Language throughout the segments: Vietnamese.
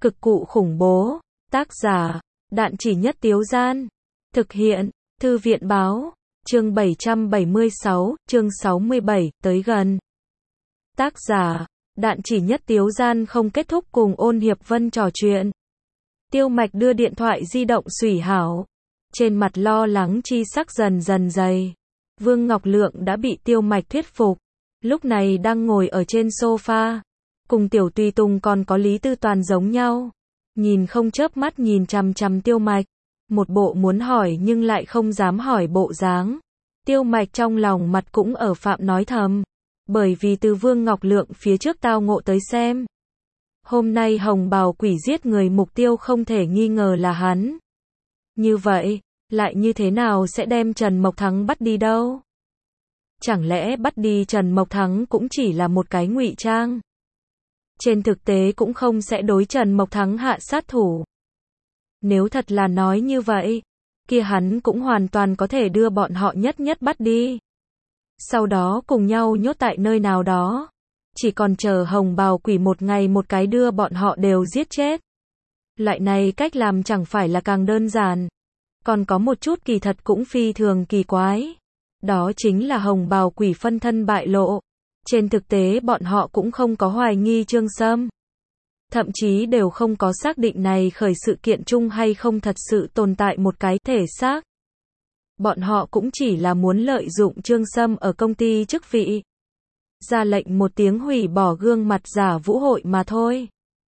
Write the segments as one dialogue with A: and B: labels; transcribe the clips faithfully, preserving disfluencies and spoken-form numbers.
A: Cực cụ khủng bố. Tác giả, Đạn Chỉ Nhất Tiếu Gian. Thực hiện, Thư viện Báo. Chương bảy trăm bảy mươi sáu, chương sáu mươi bảy, tới gần. Tác giả, Đạn Chỉ Nhất Tiếu Gian không kết thúc cùng Ôn Hiệp Vân trò chuyện. Tiêu Mạch đưa điện thoại di động xủy hảo. Trên mặt lo lắng chi sắc dần dần dày. Vương Ngọc Lượng đã bị Tiêu Mạch thuyết phục. Lúc này đang ngồi ở trên sofa. Cùng Tiểu Tùy Tùng còn có Lý Tư Toàn giống nhau. Nhìn không chớp mắt nhìn chằm chằm Tiêu Mạch. Một bộ muốn hỏi nhưng lại không dám hỏi bộ dáng. Tiêu Mạch trong lòng mặt cũng ở phạm nói thầm. Bởi vì từ Vương Ngọc Lượng phía trước tao ngộ tới xem. Hôm nay hồng bào quỷ giết người mục tiêu không thể nghi ngờ là hắn. Như vậy, lại như thế nào sẽ đem Trần Mộc Thắng bắt đi đâu? Chẳng lẽ bắt đi Trần Mộc Thắng cũng chỉ là một cái ngụy trang? Trên thực tế cũng không sẽ đối Trần Mộc Thắng hạ sát thủ. Nếu thật là nói như vậy, kia hắn cũng hoàn toàn có thể đưa bọn họ nhất nhất bắt đi. Sau đó cùng nhau nhốt tại nơi nào đó. Chỉ còn chờ hồng bào quỷ một ngày một cái đưa bọn họ đều giết chết. Loại này cách làm chẳng phải là càng đơn giản. Còn có một chút kỳ thật cũng phi thường kỳ quái. Đó chính là hồng bào quỷ phân thân bại lộ. Trên thực tế bọn họ cũng không có hoài nghi Trương Sâm. Thậm chí đều không có xác định này khởi sự kiện chung hay không thật sự tồn tại một cái thể xác. Bọn họ cũng chỉ là muốn lợi dụng Trương Sâm ở công ty chức vị. Ra lệnh một tiếng hủy bỏ gương mặt giả vũ hội mà thôi.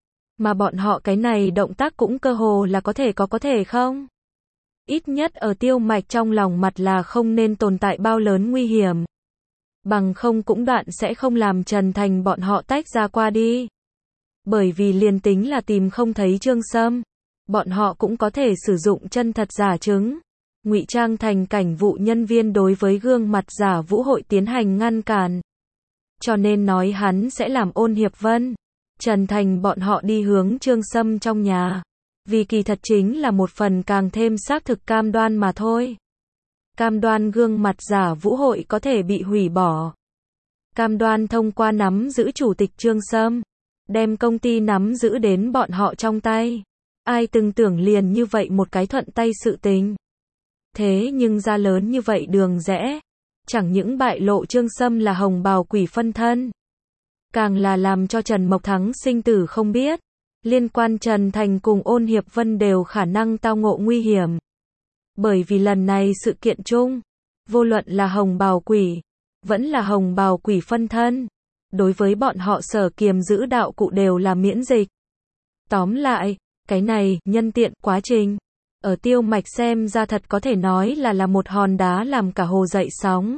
A: Mà bọn họ cái này động tác cũng cơ hồ là có thể có có thể không? Ít nhất ở Tiêu Mạch trong lòng mặt là không nên tồn tại bao lớn nguy hiểm. Bằng không cũng đoạn sẽ không làm Trần Thành bọn họ tách ra qua đi. Bởi vì liền tính là tìm không thấy Trương Sâm, bọn họ cũng có thể sử dụng chân thật giả chứng, ngụy trang thành cảnh vụ nhân viên đối với gương mặt giả vũ hội tiến hành ngăn cản. Cho nên nói hắn sẽ làm Ôn Hiệp Vân, Trần Thành bọn họ đi hướng Trương Sâm trong nhà. Vì kỳ thật chính là một phần càng thêm xác thực cam đoan mà thôi. Cam đoan gương mặt giả vũ hội có thể bị hủy bỏ. Cam đoan thông qua nắm giữ chủ tịch Trương Sâm, đem công ty nắm giữ đến bọn họ trong tay. Ai từng tưởng liền như vậy một cái thuận tay sự tình. Thế nhưng ra lớn như vậy đường rẽ. Chẳng những bại lộ Trương Sâm là hồng bào quỷ phân thân. Càng là làm cho Trần Mộc Thắng sinh tử không biết. Liên quan Trần Thành cùng Ôn Hiệp Vân đều khả năng tao ngộ nguy hiểm. Bởi vì lần này sự kiện chung, vô luận là hồng bào quỷ, vẫn là hồng bào quỷ phân thân, đối với bọn họ sở kiềm giữ đạo cụ đều là miễn dịch. Tóm lại, cái này, nhân tiện, quá trình, ở Tiêu Mạch xem ra thật có thể nói là là một hòn đá làm cả hồ dậy sóng.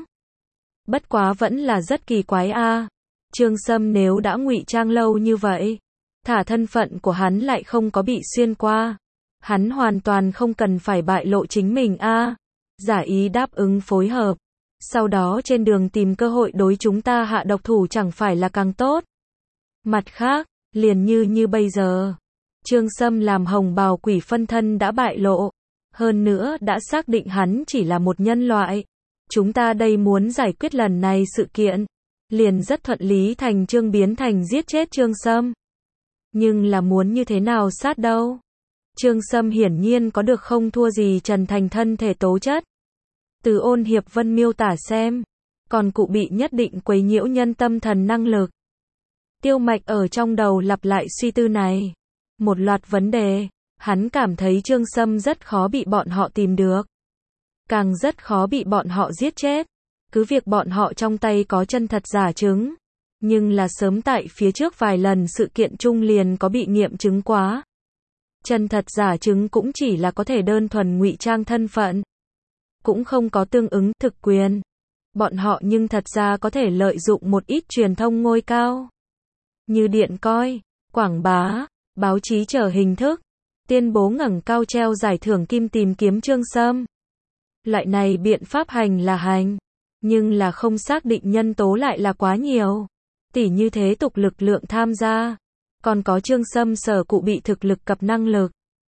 A: Bất quá vẫn là rất kỳ quái a. À. Trương Sâm nếu đã ngụy trang lâu như vậy, thả thân phận của hắn lại không có bị xuyên qua. Hắn hoàn toàn không cần phải bại lộ chính mình a. À. Giả ý đáp ứng phối hợp. Sau đó trên đường tìm cơ hội đối chúng ta hạ độc thủ chẳng phải là càng tốt. Mặt khác, liền như như bây giờ. Trương Sâm làm hồng bào quỷ phân thân đã bại lộ. Hơn nữa đã xác định hắn chỉ là một nhân loại. Chúng ta đây muốn giải quyết lần này sự kiện. Liền rất thuận lý thành chương biến thành giết chết Trương Sâm. Nhưng là muốn như thế nào sát đâu? Trương Sâm hiển nhiên có được không thua gì Trần Thành thân thể tố chất. Từ Ôn Hiệp Vân miêu tả xem, còn cụ bị nhất định quấy nhiễu nhân tâm thần năng lực. Tiêu Mạch ở trong đầu lặp lại suy tư này. Một loạt vấn đề, hắn cảm thấy Trương Sâm rất khó bị bọn họ tìm được. Càng rất khó bị bọn họ giết chết. Cứ việc bọn họ trong tay có chân thật giả chứng. Nhưng là sớm tại phía trước vài lần sự kiện chung liền có bị nghiệm chứng quá. Chân thật giả chứng cũng chỉ là có thể đơn thuần ngụy trang thân phận. Cũng không có tương ứng thực quyền. Bọn họ nhưng thật ra có thể lợi dụng một ít truyền thông ngôi cao. Như điện coi, quảng bá, báo chí chờ hình thức. Tuyên bố ngẩng cao treo giải thưởng kim tìm kiếm Trương Sâm. Loại này biện pháp hành là hành. Nhưng là không xác định nhân tố lại là quá nhiều. Tỉ như thế tục lực lượng tham gia. Còn có Trương Sâm sở cụ bị thực lực cập năng lực.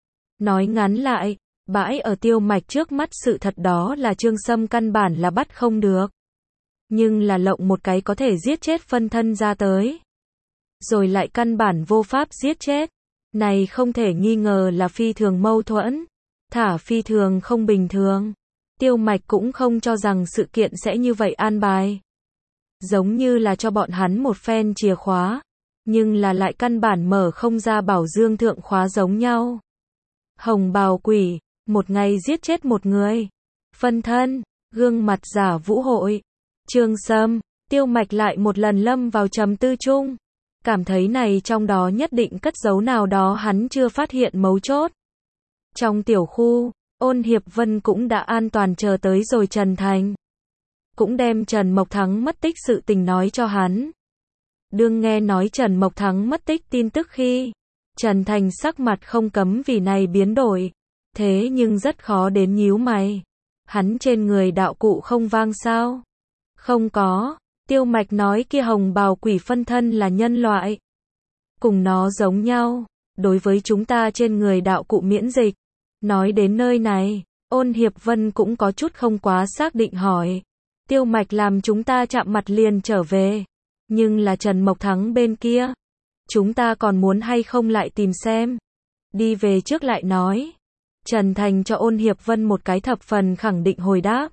A: Nói ngắn lại, bãi ở Tiêu Mạch trước mắt sự thật đó là Trương Sâm căn bản là bắt không được. Nhưng là lộng một cái có thể giết chết phân thân ra tới. Rồi lại căn bản vô pháp giết chết. Này không thể nghi ngờ là phi thường mâu thuẫn, thả phi thường không bình thường. Tiêu Mạch cũng không cho rằng sự kiện sẽ như vậy an bài. Giống như là cho bọn hắn một phen chìa khóa, nhưng là lại căn bản mở không ra bảo dương thượng khóa giống nhau. Hồng bào quỷ, một ngày giết chết một người. Phân thân, gương mặt giả vũ hội. Trương Sâm, Tiêu Mạch lại một lần lâm vào trầm tư chung. Cảm thấy này trong đó nhất định cất giấu nào đó hắn chưa phát hiện mấu chốt. Trong tiểu khu, Ôn Hiệp Vân cũng đã an toàn chờ tới rồi Trần Thành. Cũng đem Trần Mộc Thắng mất tích sự tình nói cho hắn. Đương nghe nói Trần Mộc Thắng mất tích tin tức khi, Trần Thành sắc mặt không cấm vì này biến đổi. Thế nhưng rất khó đến nhíu mày. Hắn trên người đạo cụ không vang sao? Không có. Tiêu Mạch nói kia hồng bào quỷ phân thân là nhân loại. Cùng nó giống nhau. Đối với chúng ta trên người đạo cụ miễn dịch. Nói đến nơi này, Ôn Hiệp Vân cũng có chút không quá xác định hỏi. Tiêu Mạch làm chúng ta chạm mặt liền trở về. Nhưng là Trần Mộc Thắng bên kia. Chúng ta còn muốn hay không lại tìm xem. Đi về trước lại nói. Trần Thành cho Ôn Hiệp Vân một cái thập phần khẳng định hồi đáp.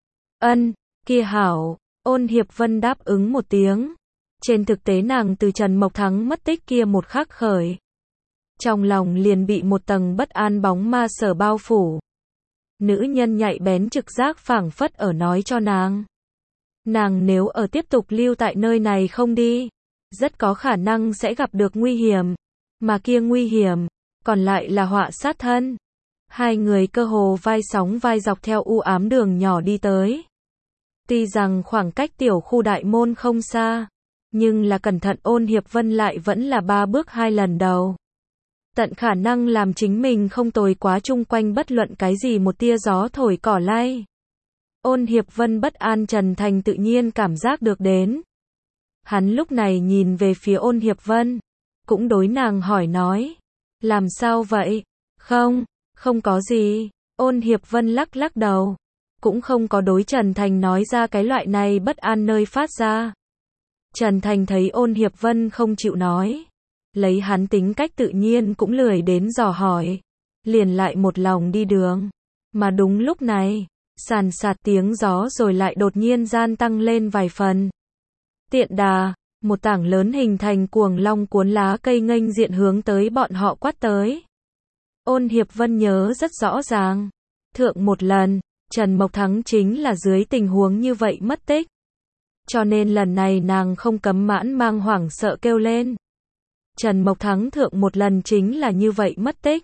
A: Ân, kia hảo. Ôn Hiệp Vân đáp ứng một tiếng. Trên thực tế nàng từ Trần Mộc Thắng mất tích kia một khắc khởi. Trong lòng liền bị một tầng bất an bóng ma sở bao phủ. Nữ nhân nhạy bén trực giác phảng phất ở nói cho nàng. Nàng nếu ở tiếp tục lưu tại nơi này không đi, rất có khả năng sẽ gặp được nguy hiểm. Mà kia nguy hiểm, còn lại là họa sát thân. Hai người cơ hồ vai sóng vai dọc theo u ám đường nhỏ đi tới. Tuy rằng khoảng cách tiểu khu đại môn không xa, nhưng là cẩn thận Ôn Hiệp Vân lại vẫn là ba bước hai lần đầu. Tận khả năng làm chính mình không tồi quá chung quanh bất luận cái gì một tia gió thổi cỏ lay. Ôn Hiệp Vân bất an Trần Thành tự nhiên cảm giác được đến. Hắn lúc này nhìn về phía Ôn Hiệp Vân, cũng đối nàng hỏi nói. Làm sao vậy? Không, không có gì. Ôn Hiệp Vân lắc lắc đầu. Cũng không có đối Trần Thành nói ra cái loại này bất an nơi phát ra. Trần Thành thấy Ôn Hiệp Vân không chịu nói. Lấy hắn tính cách tự nhiên cũng lười đến dò hỏi. Liền lại một lòng đi đường. Mà đúng lúc này, sàn sạt tiếng gió rồi lại đột nhiên gian tăng lên vài phần. Tiện đà, một tảng lớn hình thành cuồng long cuốn lá cây nghênh diện hướng tới bọn họ quát tới. Ôn Hiệp Vân nhớ rất rõ ràng. Thượng một lần, Trần Mộc Thắng chính là dưới tình huống như vậy mất tích. Cho nên lần này nàng không cấm mãn mang hoảng sợ kêu lên. Trần Mộc Thắng thượng một lần chính là như vậy mất tích.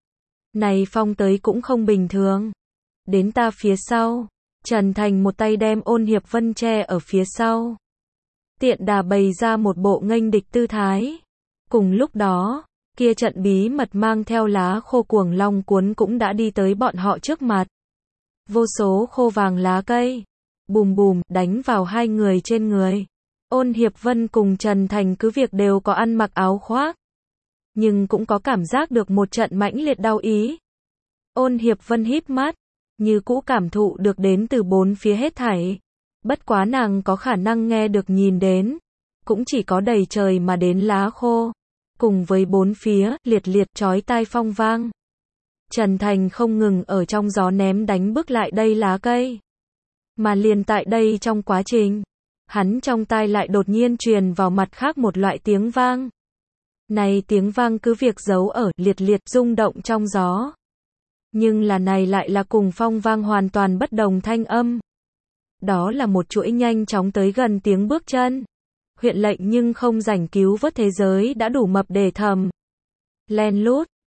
A: Này phong tới cũng không bình thường. Đến ta phía sau. Trần Thành một tay đem Ôn Hiệp Vân che ở phía sau. Tiện đà bày ra một bộ nghênh địch tư thái. Cùng lúc đó, kia trận bí mật mang theo lá khô cuồng long cuốn cũng đã đi tới bọn họ trước mặt. Vô số khô vàng lá cây, bùm bùm, đánh vào hai người trên người. Ôn Hiệp Vân cùng Trần Thành cứ việc đều có ăn mặc áo khoác, nhưng cũng có cảm giác được một trận mãnh liệt đau ý. Ôn Hiệp Vân híp mắt, như cũ cảm thụ được đến từ bốn phía hết thảy. Bất quá nàng có khả năng nghe được nhìn đến, cũng chỉ có đầy trời mà đến lá khô, cùng với bốn phía, liệt liệt chói tai phong vang. Trần Thành không ngừng ở trong gió ném đánh bước lại đây lá cây. Mà liền tại đây trong quá trình, hắn trong tai lại đột nhiên truyền vào mặt khác một loại tiếng vang. Này tiếng vang cứ việc giấu ở liệt liệt rung động trong gió. Nhưng là này lại là cùng phong vang hoàn toàn bất đồng thanh âm. Đó là một chuỗi nhanh chóng tới gần tiếng bước chân. Huyện lệnh nhưng không rảnh cứu vớt thế giới đã đủ mập để thầm. Len lút,